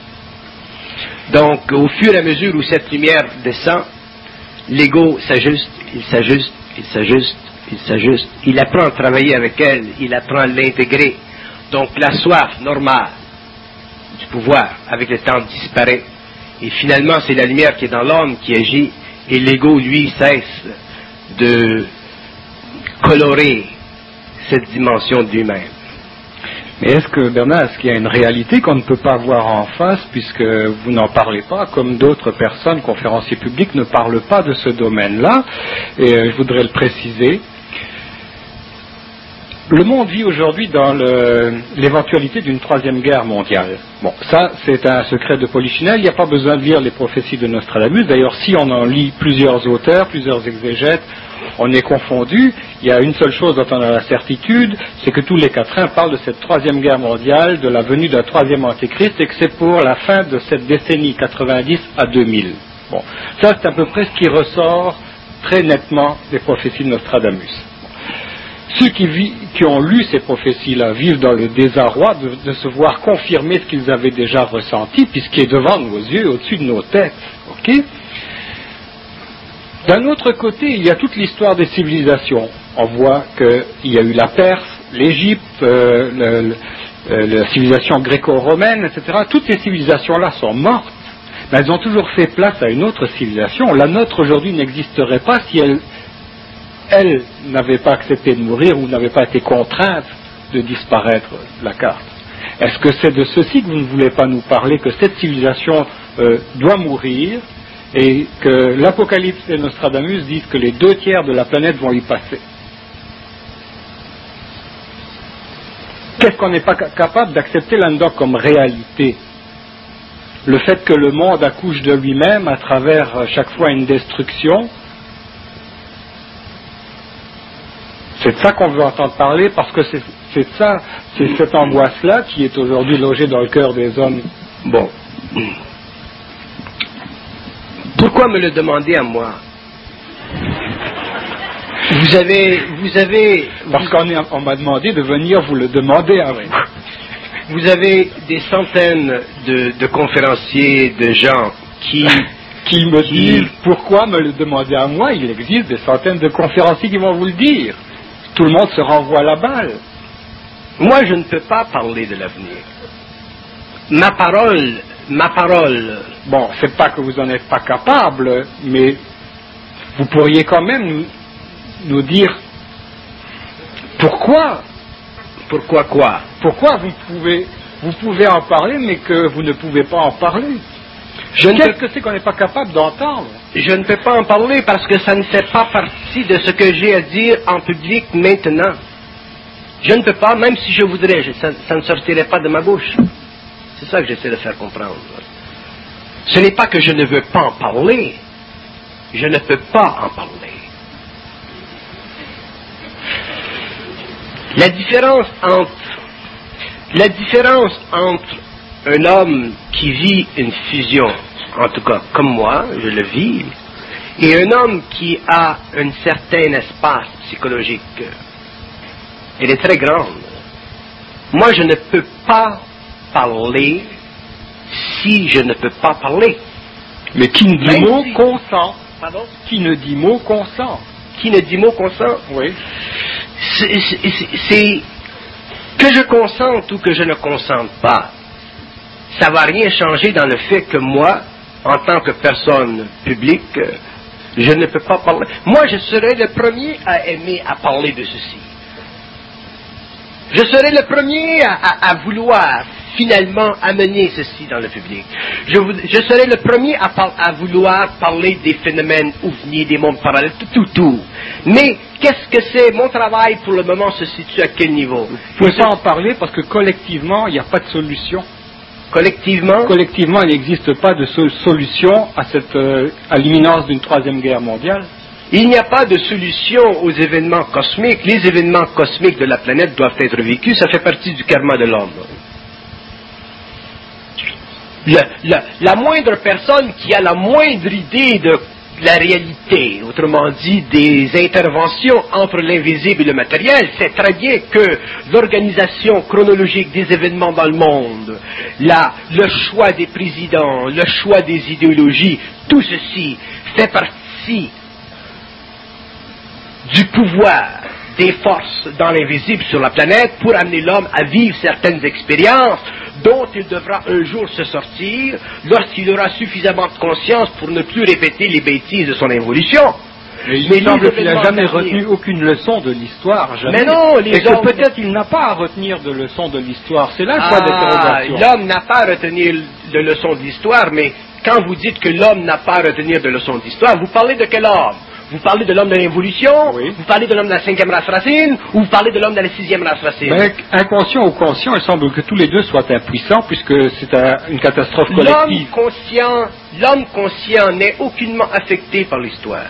Donc, au fur et à mesure où cette lumière descend, l'ego s'ajuste, il s'ajuste, il s'ajuste, il s'ajuste. Il apprend à travailler avec elle, il apprend à l'intégrer. Donc, la soif normale du pouvoir, avec le temps, disparaît. Et finalement, c'est la lumière qui est dans l'homme qui agit, et l'ego, lui, cesse de colorer cette dimension de lui-même. Mais est-ce que, Bernard, est-ce qu'il y a une réalité qu'on ne peut pas voir en face, puisque vous n'en parlez pas, comme d'autres personnes, conférenciers publics, ne parlent pas de ce domaine-là, et euh, je voudrais le préciser. Le monde vit aujourd'hui dans le, l'éventualité d'une troisième guerre mondiale. Bon, ça, c'est un secret de Polichinelle, il n'y a pas besoin de lire les prophéties de Nostradamus. D'ailleurs, si on en lit plusieurs auteurs, plusieurs exégètes, on est confondu. Il y a une seule chose dont on a la certitude, c'est que tous les quatrains parlent de cette troisième guerre mondiale, de la venue d'un troisième antéchrist, et que c'est pour la fin de cette décennie quatre-vingt-dix à deux mille. Bon, ça c'est à peu près ce qui ressort très nettement des prophéties de Nostradamus. Ceux qui, vit, qui ont lu ces prophéties-là vivent dans le désarroi de, de se voir confirmer ce qu'ils avaient déjà ressenti, puisqu'il est devant nos yeux, au-dessus de nos têtes. Ok ? D'un autre côté, il y a toute l'histoire des civilisations. On voit qu'il y a eu la Perse, l'Égypte, euh, le, le, la civilisation gréco-romaine, et cetera. Toutes ces civilisations-là sont mortes, mais elles ont toujours fait place à une autre civilisation. La nôtre aujourd'hui n'existerait pas si elle, elle n'avait pas accepté de mourir ou n'avait pas été contrainte de disparaître de la carte. Est-ce que c'est de ceci que vous ne voulez pas nous parler, que cette civilisation euh, doit mourir, et que l'Apocalypse et Nostradamus disent que les deux tiers de la planète vont y passer? Qu'est-ce qu'on n'est pas capable d'accepter là-dedans comme réalité? Le fait que le monde accouche de lui-même à travers chaque fois une destruction, c'est de ça qu'on veut entendre parler, parce que c'est, c'est ça, c'est cette angoisse-là qui est aujourd'hui logée dans le cœur des hommes. Bon. Pourquoi me le demander à moi? Vous avez, vous avez... Parce qu'on est, on m'a demandé de venir vous le demander à vous. vous avez des centaines de, de conférenciers, de gens qui... qui me qui... disent, pourquoi me le demander à moi? Il existe des centaines de conférenciers qui vont vous le dire. Tout le monde se renvoie la balle. Moi, je ne peux pas parler de l'avenir. Ma parole, ma parole... Bon, c'est pas que vous en êtes pas capable, mais vous pourriez quand même nous, nous dire pourquoi. Pourquoi quoi? Pourquoi vous pouvez, vous pouvez en parler, mais que vous ne pouvez pas en parler? Je ne Qu'est-ce peux, que c'est qu'on n'est pas capable d'entendre? je ne peux pas en parler parce que ça ne fait pas partie de ce que j'ai à dire en public maintenant. Je ne peux pas, même si je voudrais, je- ça, ça ne sortirait pas de ma bouche. C'est ça que j'essaie de faire comprendre. Ce n'est pas que je ne veux pas en parler. Je ne peux pas en parler. La différence entre, la différence entre un homme qui vit une fusion, en tout cas comme moi, je le vis, et un homme qui a un certain espace psychologique, elle est très grande. Moi, je ne peux pas parler si je ne peux pas parler. Mais qui ne dit Même mot si- consent. Pardon? Qui ne dit mot consent. Qui ne dit mot consent? Oui. C'est- c'est c'est- que je consente ou que je ne consente pas, ça ne va rien changer dans le fait que moi, en tant que personne publique, euh, je ne peux pas parler. Moi, je serais le premier à aimer à parler de ceci. Je serais le premier à, à- à vouloir finalement amener ceci dans le public. Je, vou- je serais le premier à, par- à vouloir parler des phénomènes ovnis, des mondes parallèles, tout, tout, tout. Mais qu'est-ce que c'est? Mon travail pour le moment se situe à quel niveau? Vous ne pouvez pas en parler parce que collectivement, il n'y a pas de solution. Collectivement? Collectivement, il n'existe pas de so- solution à, cette, euh, à l'imminence d'une troisième guerre mondiale. Il n'y a pas de solution aux événements cosmiques. Les événements cosmiques de la planète doivent être vécus. Ça fait partie du karma de l'homme. Le- le- la moindre personne qui a la moindre idée de la réalité, autrement dit des interventions entre l'invisible et le matériel, sait très bien que l'organisation chronologique des événements dans le monde, la, le choix des présidents, le choix des idéologies, tout ceci fait partie du pouvoir des forces dans l'invisible sur la planète pour amener l'homme à vivre certaines expériences dont il devra un jour se sortir lorsqu'il aura suffisamment de conscience pour ne plus répéter les bêtises de son évolution. Mais il Mais me semble les qu'il n'a événements jamais d'avenir- retenu aucune leçon de l'histoire. Jamais. Mais non, les Et que hommes- peut-être il n'a pas à retenir de leçons de l'histoire. C'est là le point Ah, d'interrogation. l'homme n'a pas à retenir de leçons d'histoire, mais quand vous dites que l'homme n'a pas à retenir de leçons d'histoire, vous parlez de quel homme? Vous parlez de l'homme de l'involution? Oui. Vous parlez de l'homme de la cinquième race racine? Ou vous parlez de l'homme de la sixième race racine? Ben, inconscient ou conscient, il semble que tous les deux soient impuissants puisque c'est un- une catastrophe L'homme collective. conscient, l'homme conscient n'est aucunement affecté par l'histoire.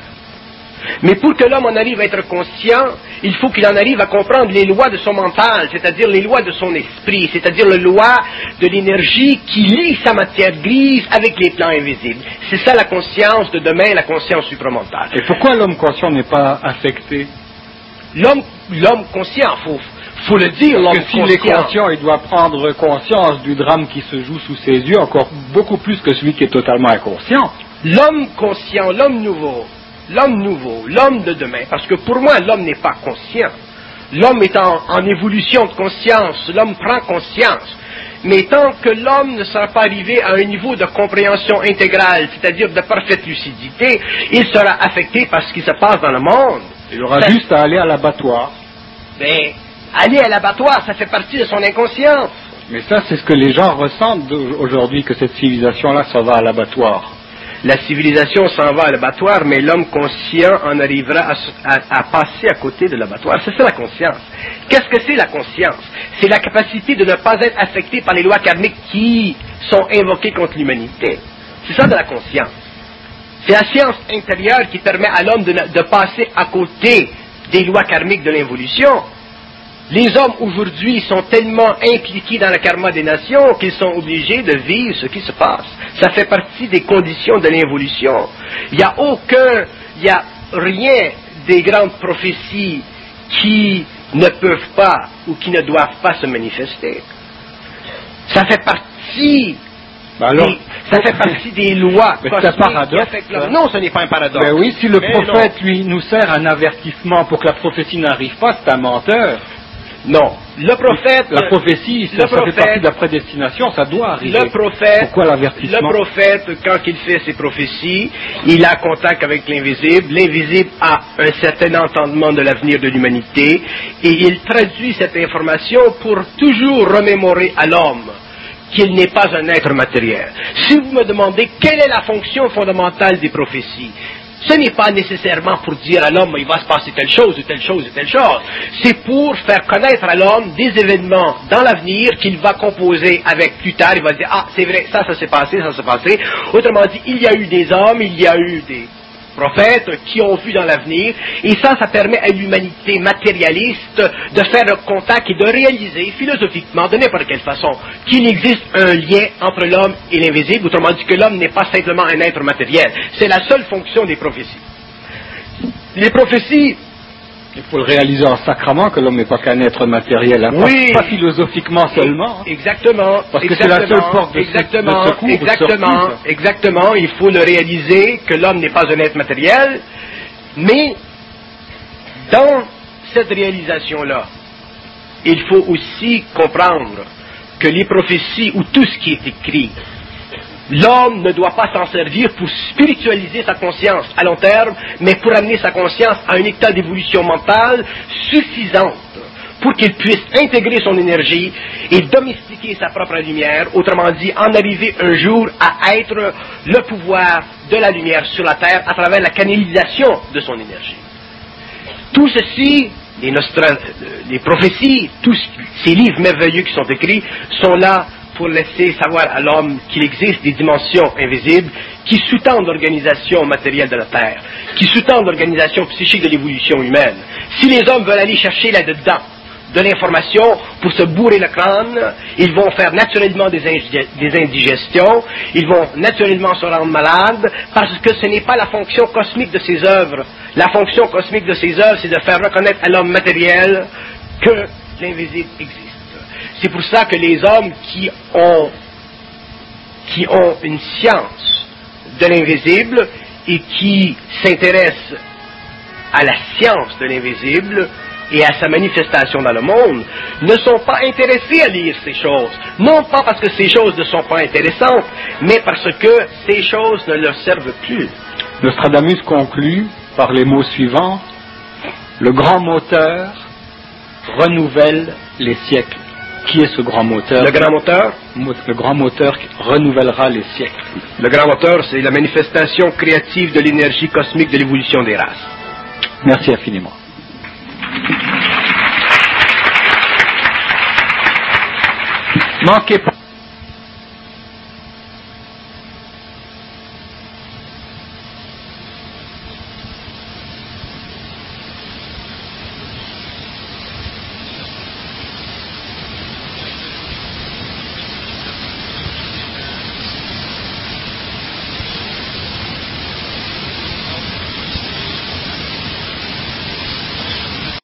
Mais pour que l'homme en arrive à être conscient, il faut qu'il en arrive à comprendre les lois de son mental, c'est-à-dire les lois de son esprit, c'est-à-dire les lois de l'énergie qui lie sa matière grise avec les plans invisibles. C'est ça la conscience de demain, la conscience supramentale. Et pourquoi l'homme conscient n'est pas affecté? L'homme, l'homme conscient, faut, faut le dire, l'homme Parce que s'il est conscient. conscient, il doit prendre conscience du drame qui se joue sous ses yeux, encore beaucoup plus que celui qui est totalement inconscient. L'homme conscient, l'homme nouveau, l'homme nouveau, l'homme de demain, parce que pour moi, l'homme n'est pas conscient. L'homme est en, en évolution de conscience, l'homme prend conscience. Mais tant que l'homme ne sera pas arrivé à un niveau de compréhension intégrale, c'est-à-dire de parfaite lucidité, il sera affecté par ce qui se passe dans le monde. Il aura Ça- juste à aller à l'abattoir. Ben, aller à l'abattoir, ça fait partie de son inconscience. Mais ça, c'est ce que les gens ressentent aujourd'hui, que cette civilisation-là s'en va à l'abattoir. La civilisation s'en va à l'abattoir, mais l'homme conscient en arrivera à, à- à passer à côté de l'abattoir. C'est ça la conscience. Qu'est-ce que c'est la conscience? C'est la capacité de ne pas être affecté par les lois karmiques qui sont invoquées contre l'humanité. C'est ça de la conscience. C'est la science intérieure qui permet à l'homme de, ne- de passer à côté des lois karmiques de l'involution. Les hommes aujourd'hui sont tellement impliqués dans le karma des nations qu'ils sont obligés de vivre ce qui se passe. Ça fait partie des conditions de l'involution. Il n'y a aucun, il n'y a rien des grandes prophéties qui ne peuvent pas ou qui ne doivent pas se manifester. Ça fait partie... Ben alors, des, ça fait partie des lois. Mais c'est un paradoxe. Hein? Non, ce n'est pas un paradoxe. Ben oui, si le Mais prophète, non. lui, nous sert un avertissement pour que la prophétie n'arrive pas, c'est un menteur. Non. Le prophète... La prophétie, ça, le ça prophète, fait partie de la prédestination, ça doit arriver. Le prophète, Pourquoi l'avertissement? Le prophète, quand il fait ses prophéties, il a contact avec l'invisible. L'invisible a un certain entendement de l'avenir de l'humanité et il traduit cette information pour toujours remémorer à l'homme qu'il n'est pas un être matériel. Si vous me demandez quelle est la fonction fondamentale des prophéties, ce n'est pas nécessairement pour dire à l'homme il va se passer telle chose ou telle chose ou telle chose. C'est pour faire connaître à l'homme des événements dans l'avenir qu'il va composer avec plus tard. Il va dire, ah, c'est vrai, ça, ça s'est passé, ça s'est passé. Autrement dit, il y a eu des hommes, il y a eu des prophètes qui ont vu dans l'avenir, et ça, ça permet à l'humanité matérialiste de faire le contact et de réaliser philosophiquement, de n'importe quelle façon, qu'il existe un lien entre l'homme et l'invisible, autrement dit que l'homme n'est pas simplement un être matériel. C'est la seule fonction des prophéties. Les prophéties... Il faut le réaliser en sacrament que l'homme n'est pas qu'un être matériel, hein, oui, pas, pas philosophiquement seulement. Hein. Exactement. Parce que c'est la seule porte de, exactement, de secours. Exactement, sortie, exactement. Il faut le réaliser que l'homme n'est pas un être matériel, mais dans cette réalisation-là, il faut aussi comprendre que les prophéties ou tout ce qui est écrit, l'homme ne doit pas s'en servir pour spiritualiser sa conscience à long terme, mais pour amener sa conscience à un état d'évolution mentale suffisante pour qu'il puisse intégrer son énergie et domestiquer sa propre lumière, autrement dit, en arriver un jour à être le pouvoir de la lumière sur la terre à travers la canalisation de son énergie. Tout ceci, les, nostra- les prophéties, tous ces livres merveilleux qui sont écrits, sont là pour laisser savoir à l'homme qu'il existe des dimensions invisibles qui sous-tendent l'organisation matérielle de la Terre, qui sous-tendent l'organisation psychique de l'évolution humaine. Si les hommes veulent aller chercher là-dedans de l'information pour se bourrer le crâne, ils vont faire naturellement des, indig- des indigestions, ils vont naturellement se rendre malades, parce que ce n'est pas la fonction cosmique de ces œuvres. La fonction cosmique de ces œuvres, c'est de faire reconnaître à l'homme matériel que l'invisible existe. C'est pour ça que les hommes qui ont, qui ont une science de l'invisible et qui s'intéressent à la science de l'invisible et à sa manifestation dans le monde, ne sont pas intéressés à lire ces choses. Non pas parce que ces choses ne sont pas intéressantes, mais parce que ces choses ne leur servent plus. Nostradamus conclut par les mots suivants: le grand moteur renouvelle les siècles. Qui est ce grand moteur? Le grand moteur? Le grand moteur qui renouvellera les siècles. Le grand moteur, c'est la manifestation créative de l'énergie cosmique de l'évolution des races. Merci infiniment. Manquez pas.